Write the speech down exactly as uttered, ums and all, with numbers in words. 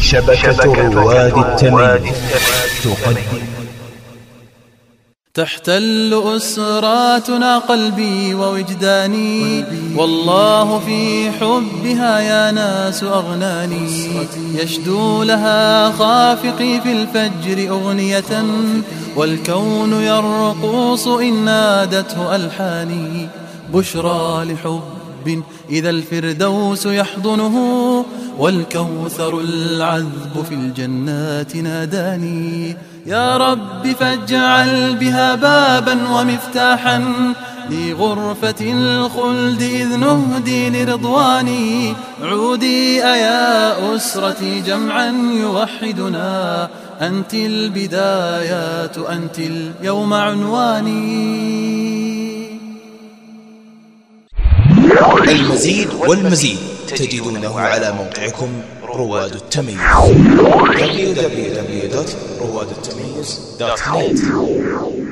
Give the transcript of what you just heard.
شبكة رواد التميز تقدم. تحتل أسراتنا قلبي ووجداني، والله في حبها يا ناس أغناني. يشدو لها خافقي في الفجر أغنية، والكون يرقص إن نادته ألحاني. بشرى لحب إذا الفردوس يحضنه، والكوثر العذب في الجنات ناداني. يا رب فاجعل بها بابا ومفتاحا لغرفة الخلد إذ نهدي لرضواني. عودي أيا أسرتي جمعا يوحدنا، أنت البدايات أنت اليوم عنواني. المزيد والمزيد تجدونه على موقعكم رواد التميز دبليو دبليو دبليو دوت رواد التميز دوت نت.